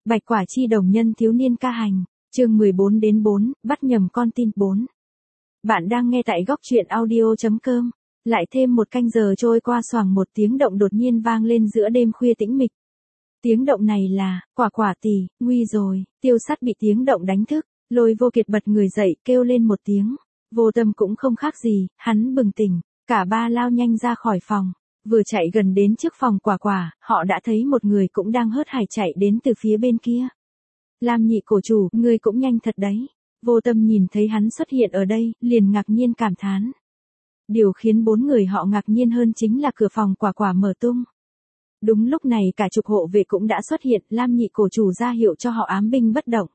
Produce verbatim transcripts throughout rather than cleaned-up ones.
Bạch Quả Chi đồng nhân thiếu niên ca hành, chương mười bốn đến bốn, bắt nhầm con tin bốn. Bạn đang nghe tại góc truyện audio chấm com. Lại thêm một canh giờ trôi qua, xoàng một tiếng động đột nhiên vang lên giữa đêm khuya tĩnh mịch. Tiếng động này là, Quả Quả tỷ, nguy rồi. Tiêu Sắt bị tiếng động đánh thức, Lôi Vô Kiệt bật người dậy kêu lên một tiếng. Vô Tâm cũng không khác gì, hắn bừng tỉnh, cả ba lao nhanh ra khỏi phòng. Vừa chạy gần đến trước phòng Quả Quả, họ đã thấy một người cũng đang hớt hải chạy đến từ phía bên kia. Lam nhị cổ chủ, ngươi cũng nhanh thật đấy. Vô Tâm nhìn thấy hắn xuất hiện ở đây, liền ngạc nhiên cảm thán. Điều khiến bốn người họ ngạc nhiên hơn chính là cửa phòng Quả Quả mở tung. Đúng lúc này cả chục hộ vệ cũng đã xuất hiện, Lam nhị cổ chủ ra hiệu cho họ ám binh bất động.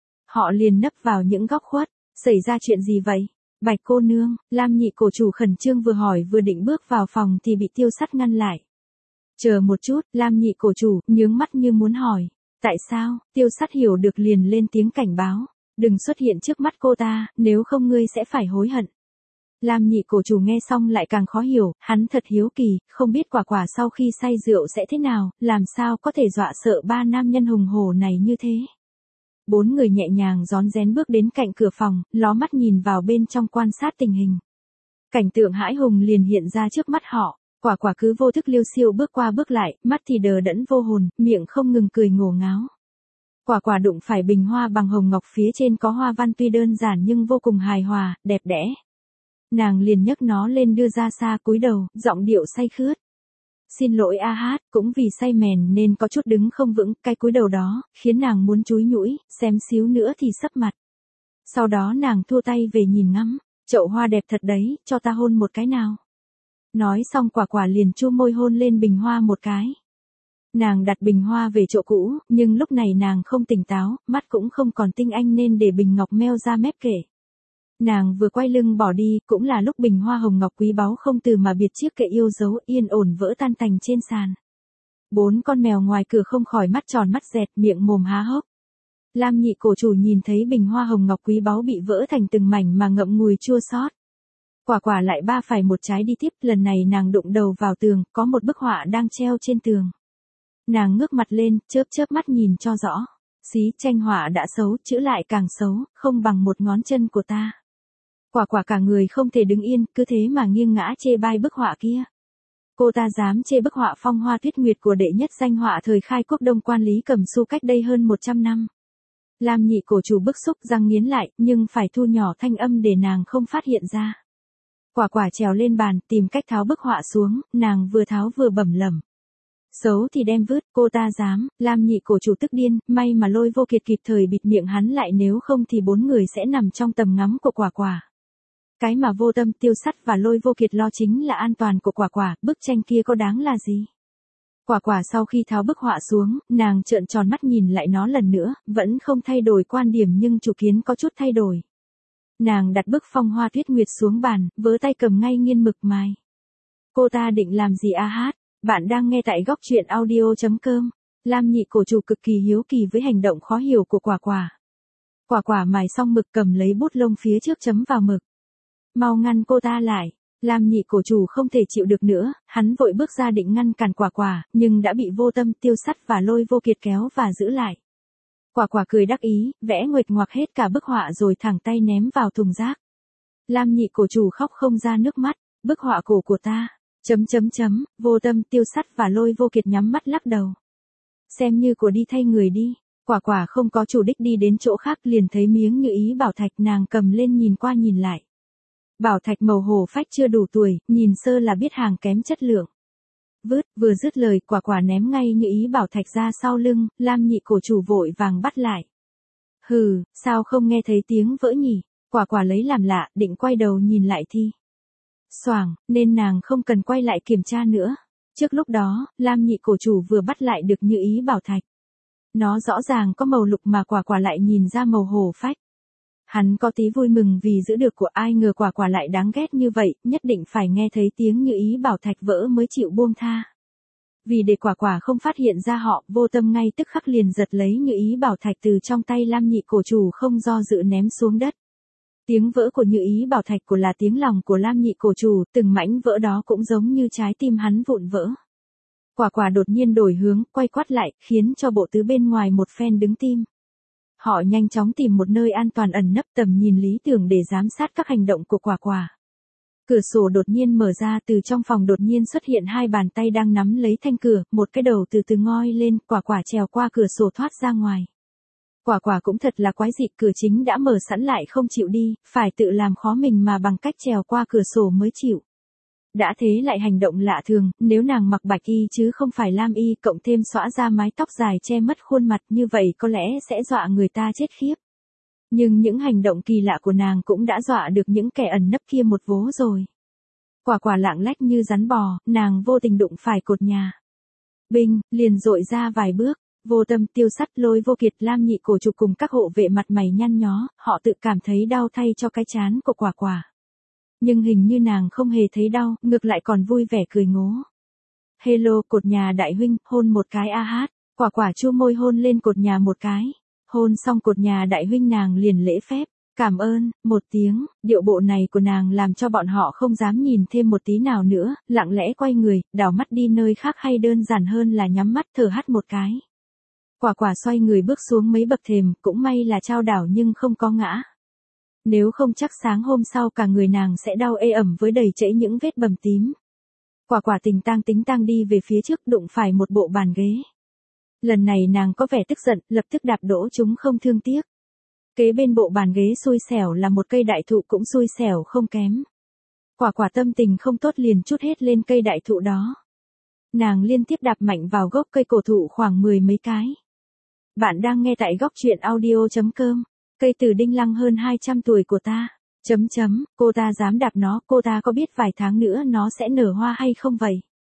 Họ liền nấp vào những góc khuất. Xảy ra chuyện gì vậy? Bạch cô nương, Lam nhị cổ chủ khẩn trương vừa hỏi vừa định bước vào phòng thì bị Tiêu Sắt ngăn lại. Chờ một chút, Lam nhị cổ chủ, nhướng mắt như muốn hỏi. Tại sao? Tiêu Sắt hiểu được liền lên tiếng cảnh báo. Đừng xuất hiện trước mắt cô ta, nếu không ngươi sẽ phải hối hận. Lam nhị cổ chủ nghe xong lại càng khó hiểu, hắn thật hiếu kỳ, không biết Quả Quả sau khi say rượu sẽ thế nào, làm sao có thể dọa sợ ba nam nhân hùng hổ này như thế. Bốn người nhẹ nhàng rón rén bước đến cạnh cửa phòng, ló mắt nhìn vào bên trong quan sát tình hình. Cảnh tượng hãi hùng liền hiện ra trước mắt họ, Quả Quả cứ vô thức liêu xiêu bước qua bước lại, mắt thì đờ đẫn vô hồn, miệng không ngừng cười ngổ ngáo. Quả Quả đụng phải bình hoa bằng hồng ngọc, phía trên có hoa văn tuy đơn giản nhưng vô cùng hài hòa, đẹp đẽ. Nàng liền nhấc nó lên đưa ra xa, cúi đầu, giọng điệu say khướt. Xin lỗi a hát, cũng vì say mèn nên có chút đứng không vững, cái cúi đầu đó, khiến nàng muốn chúi nhũi, xém xíu nữa thì sấp mặt. Sau đó nàng thua tay về nhìn ngắm, chậu hoa đẹp thật đấy, cho ta hôn một cái nào. Nói xong Quả Quả liền chu môi hôn lên bình hoa một cái. Nàng đặt bình hoa về chỗ cũ, nhưng lúc này nàng không tỉnh táo, mắt cũng không còn tinh anh nên để bình ngọc meo ra mép kể. Nàng vừa quay lưng bỏ đi, cũng là lúc bình hoa hồng ngọc quý báu không từ mà biệt chiếc kệ yêu dấu yên ổn vỡ tan tành trên sàn. Bốn con mèo ngoài cửa không khỏi mắt tròn mắt dẹt, miệng mồm há hốc. Lam nhị cổ chủ nhìn thấy bình hoa hồng ngọc quý báu bị vỡ thành từng mảnh mà ngậm ngùi chua xót. Quả Quả lại ba phải một trái đi tiếp, lần này nàng đụng đầu vào tường, có một bức họa đang treo trên tường. Nàng ngước mặt lên, chớp chớp mắt nhìn cho rõ. Xí, tranh họa đã xấu, chữ lại càng xấu, không bằng một ngón chân của ta. Quả Quả cả người không thể đứng yên, cứ thế mà nghiêng ngã chê bai bức họa kia. Cô ta dám chê bức họa Phong Hoa Tuyết Nguyệt của đệ nhất danh họa thời khai quốc Đông Quan Lý Cẩm Xu cách đây hơn một trăm năm. Lam nhị cổ chủ bức xúc răng nghiến lại, nhưng phải thu nhỏ thanh âm để nàng không phát hiện ra. Quả Quả trèo lên bàn, tìm cách tháo bức họa xuống, nàng vừa tháo vừa bẩm lẩm. Xấu thì đem vứt, cô ta dám. Lam nhị cổ chủ tức điên, may mà Lôi Vô Kiệt kịp thời bịt miệng hắn lại, nếu không thì bốn người sẽ nằm trong tầm ngắm của Quả Quả. Cái mà Vô Tâm, Tiêu Sắt và Lôi Vô Kiệt lo chính là an toàn của Quả Quả, bức tranh kia có đáng là gì. Quả Quả sau khi tháo bức họa xuống, nàng trợn tròn mắt nhìn lại nó lần nữa, vẫn không thay đổi quan điểm nhưng chủ kiến có chút thay đổi. Nàng đặt bức Phong Hoa Tuyết Nguyệt xuống bàn, vớ tay cầm ngay nghiên mực mài. Cô ta định làm gì a hát? Bạn đang nghe tại góc truyện audio chấm com. Lam nhị cổ chủ cực kỳ hiếu kỳ với hành động khó hiểu của Quả Quả. Quả Quả mài xong mực cầm lấy bút lông phía trước chấm vào mực. Mau ngăn cô ta lại. Lam nhị cổ chủ không thể chịu được nữa, hắn vội bước ra định ngăn cản Quả Quả, nhưng đã bị Vô Tâm, Tiêu Sắt và Lôi Vô Kiệt kéo và giữ lại. Quả Quả cười đắc ý, vẽ nguệch ngoạc hết cả bức họa rồi thẳng tay ném vào thùng rác. Lam nhị cổ chủ khóc không ra nước mắt, bức họa cổ của ta. Chấm chấm chấm, Vô Tâm, Tiêu Sắt và Lôi Vô Kiệt nhắm mắt lắc đầu. Xem như của đi thay người đi. Quả Quả không có chủ đích đi đến chỗ khác, liền thấy miếng như ý bảo thạch, nàng cầm lên nhìn qua nhìn lại. Bảo thạch màu hổ phách chưa đủ tuổi, nhìn sơ là biết hàng kém chất lượng. Vứt, vừa dứt lời Quả Quả ném ngay như ý bảo thạch ra sau lưng, Lam nhị cổ chủ vội vàng bắt lại. Hừ, sao không nghe thấy tiếng vỡ nhỉ? Quả Quả lấy làm lạ, định quay đầu nhìn lại thì xoàng, nên nàng không cần quay lại kiểm tra nữa. Trước lúc đó, Lam nhị cổ chủ vừa bắt lại được như ý bảo thạch. Nó rõ ràng có màu lục mà Quả Quả lại nhìn ra màu hổ phách. Hắn có tí vui mừng vì giữ được của, ai ngờ Quả Quả lại đáng ghét như vậy, nhất định phải nghe thấy tiếng như ý bảo thạch vỡ mới chịu buông tha. Vì để Quả Quả không phát hiện ra họ, Vô Tâm ngay tức khắc liền giật lấy như ý bảo thạch từ trong tay Lam nhị cổ chủ không do dự ném xuống đất. Tiếng vỡ của như ý bảo thạch của là tiếng lòng của Lam nhị cổ chủ, từng mảnh vỡ đó cũng giống như trái tim hắn vụn vỡ. Quả quả đột nhiên đổi hướng, quay quắt lại, khiến cho bộ tứ bên ngoài một phen đứng tim. Họ nhanh chóng tìm một nơi an toàn ẩn nấp tầm nhìn lý tưởng để giám sát các hành động của quả quả. Cửa sổ đột nhiên mở ra, từ trong phòng đột nhiên xuất hiện hai bàn tay đang nắm lấy thanh cửa, một cái đầu từ từ ngoi lên, quả quả trèo qua cửa sổ thoát ra ngoài. Quả quả cũng thật là quái dị, cửa chính đã mở sẵn lại không chịu đi, phải tự làm khó mình mà bằng cách trèo qua cửa sổ mới chịu. Đã thế lại hành động lạ thường, nếu nàng mặc bạch y chứ không phải lam y, cộng thêm xõa ra mái tóc dài che mất khuôn mặt, như vậy có lẽ sẽ dọa người ta chết khiếp. Nhưng những hành động kỳ lạ của nàng cũng đã dọa được những kẻ ẩn nấp kia một vố rồi. Quả quả lạng lách như rắn bò, nàng vô tình đụng phải cột nhà. Binh, liền dội ra vài bước, Vô Tâm, Tiêu Sắt, Lôi Vô Kiệt, Lam Nhị Cổ Trục cùng các hộ vệ mặt mày nhăn nhó, họ tự cảm thấy đau thay cho cái trán của quả quả. Nhưng hình như nàng không hề thấy đau, ngược lại còn vui vẻ cười ngố. Hello cột nhà đại huynh, hôn một cái a hát, quả quả chu môi hôn lên cột nhà một cái. Hôn xong cột nhà đại huynh nàng liền lễ phép, cảm ơn, một tiếng, điệu bộ này của nàng làm cho bọn họ không dám nhìn thêm một tí nào nữa, lặng lẽ quay người, đảo mắt đi nơi khác hay đơn giản hơn là nhắm mắt thở hắt một cái. Quả quả xoay người bước xuống mấy bậc thềm, cũng may là trao đảo nhưng không có ngã. Nếu không chắc sáng hôm sau cả người nàng sẽ đau ê ẩm với đầy chảy những vết bầm tím. Quả quả tình tang tính tang đi về phía trước, đụng phải một bộ bàn ghế. Lần này nàng có vẻ tức giận, lập tức đạp đổ chúng không thương tiếc. Kế bên bộ bàn ghế xui xẻo là một cây đại thụ cũng xui xẻo không kém. Quả quả tâm tình không tốt liền trút hết lên cây đại thụ đó. Nàng liên tiếp đạp mạnh vào gốc cây cổ thụ khoảng mười mấy cái. Bạn đang nghe tại góc truyện audio chấm com. Cây từ đinh lăng hơn hai trăm tuổi của ta. Chấm chấm, cô ta dám đạp nó, cô ta có biết vài tháng nữa nó sẽ nở hoa hay không vậy?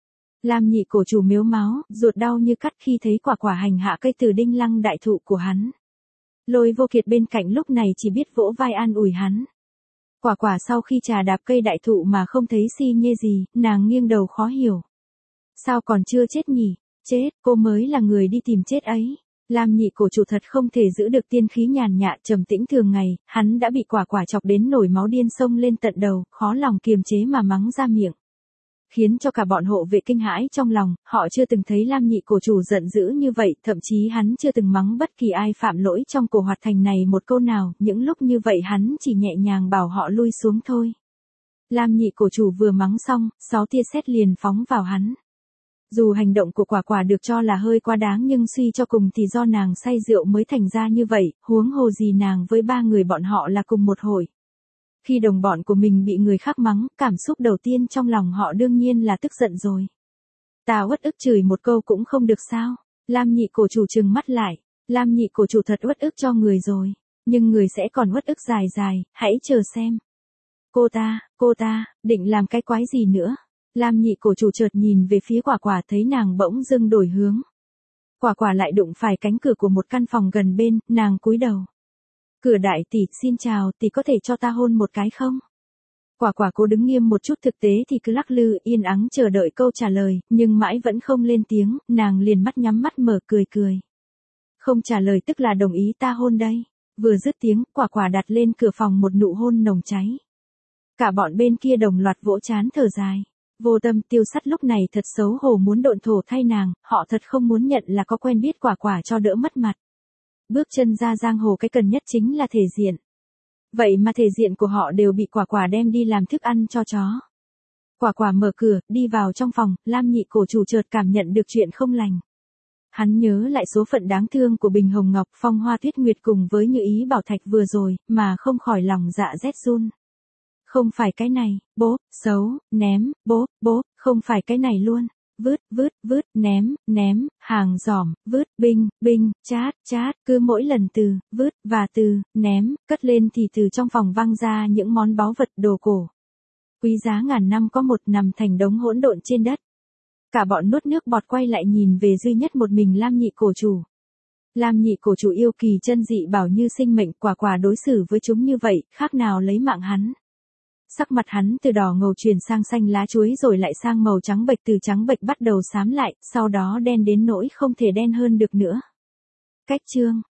Lam Nhị Cổ Chủ mếu máo, ruột đau như cắt khi thấy quả quả hành hạ cây từ đinh lăng đại thụ của hắn. Lôi Vô Kiệt bên cạnh lúc này chỉ biết vỗ vai an ủi hắn. Quả quả sau khi trà đạp cây đại thụ mà không thấy si nhê gì, nàng nghiêng đầu khó hiểu. Sao còn chưa chết nhỉ? Chết, cô mới là người đi tìm chết ấy. Lam Nhị Cổ Chủ thật không thể giữ được tiên khí nhàn nhạ trầm tĩnh thường ngày, hắn đã bị quả quả chọc đến nổi máu điên xông lên tận đầu, khó lòng kiềm chế mà mắng ra miệng. Khiến cho cả bọn hộ vệ kinh hãi trong lòng, họ chưa từng thấy Lam Nhị Cổ Chủ giận dữ như vậy, thậm chí hắn chưa từng mắng bất kỳ ai phạm lỗi trong cổ hoạt thành này một câu nào, những lúc như vậy hắn chỉ nhẹ nhàng bảo họ lui xuống thôi. Lam Nhị Cổ Chủ vừa mắng xong, sáu tia sét liền phóng vào hắn. Dù hành động của quả quả được cho là hơi quá đáng nhưng suy cho cùng thì do nàng say rượu mới thành ra như vậy, huống hồ gì nàng với ba người bọn họ là cùng một hội. Khi đồng bọn của mình bị người khác mắng, cảm xúc đầu tiên trong lòng họ đương nhiên là tức giận rồi. Ta uất ức chửi một câu cũng không được sao? Lam Nhị Cổ Chủ trừng mắt lại. Lam Nhị Cổ Chủ thật uất ức cho người rồi. Nhưng người sẽ còn uất ức dài dài, hãy chờ xem. Cô ta, cô ta, định làm cái quái gì nữa? Lam Nhị Cổ Chủ chợt nhìn về phía quả quả thấy nàng bỗng dưng đổi hướng. Quả quả lại đụng phải cánh cửa của một căn phòng gần bên, nàng cúi đầu. Cửa đại tỷ, xin chào, tỷ có thể cho ta hôn một cái không? Quả quả cố đứng nghiêm một chút, thực tế thì cứ lắc lư yên ắng chờ đợi câu trả lời, nhưng mãi vẫn không lên tiếng, nàng liền mắt nhắm mắt mở cười cười. Không trả lời tức là đồng ý ta hôn đây. Vừa dứt tiếng, quả quả đặt lên cửa phòng một nụ hôn nồng cháy. Cả bọn bên kia đồng loạt vỗ trán thở dài. Vô Tâm, Tiêu Sắt lúc này thật xấu hổ muốn độn thổ thay nàng, họ thật không muốn nhận là có quen biết quả quả cho đỡ mất mặt. Bước chân ra giang hồ cái cần nhất chính là thể diện. Vậy mà thể diện của họ đều bị quả quả đem đi làm thức ăn cho chó. Quả quả mở cửa, đi vào trong phòng, Lam Nhị Cổ Chủ chợt cảm nhận được chuyện không lành. Hắn nhớ lại số phận đáng thương của Bình Hồng Ngọc, Phong Hoa Tuyết Nguyệt cùng với Như Ý Bảo Thạch vừa rồi, mà không khỏi lòng dạ rét run. Không phải cái này, bốp, xấu, ném, bốp, bốp, không phải cái này luôn. Vứt, vứt, vứt, ném, ném, hàng giỏm, vứt, binh, binh, chát, chát, cứ mỗi lần từ, vứt, và từ, ném, cất lên thì từ trong phòng văng ra những món báu vật đồ cổ. Quý giá ngàn năm có một nằm thành đống hỗn độn trên đất. Cả bọn nuốt nước bọt quay lại nhìn về duy nhất một mình Lam Nhị Cổ Chủ. Lam Nhị Cổ Chủ yêu kỳ chân dị bảo như sinh mệnh, quả quả đối xử với chúng như vậy, khác nào lấy mạng hắn. Sắc mặt hắn từ đỏ ngầu chuyển sang xanh lá chuối rồi lại sang màu trắng bệch, từ trắng bệch bắt đầu xám lại, sau đó đen đến nỗi không thể đen hơn được nữa. Cách chương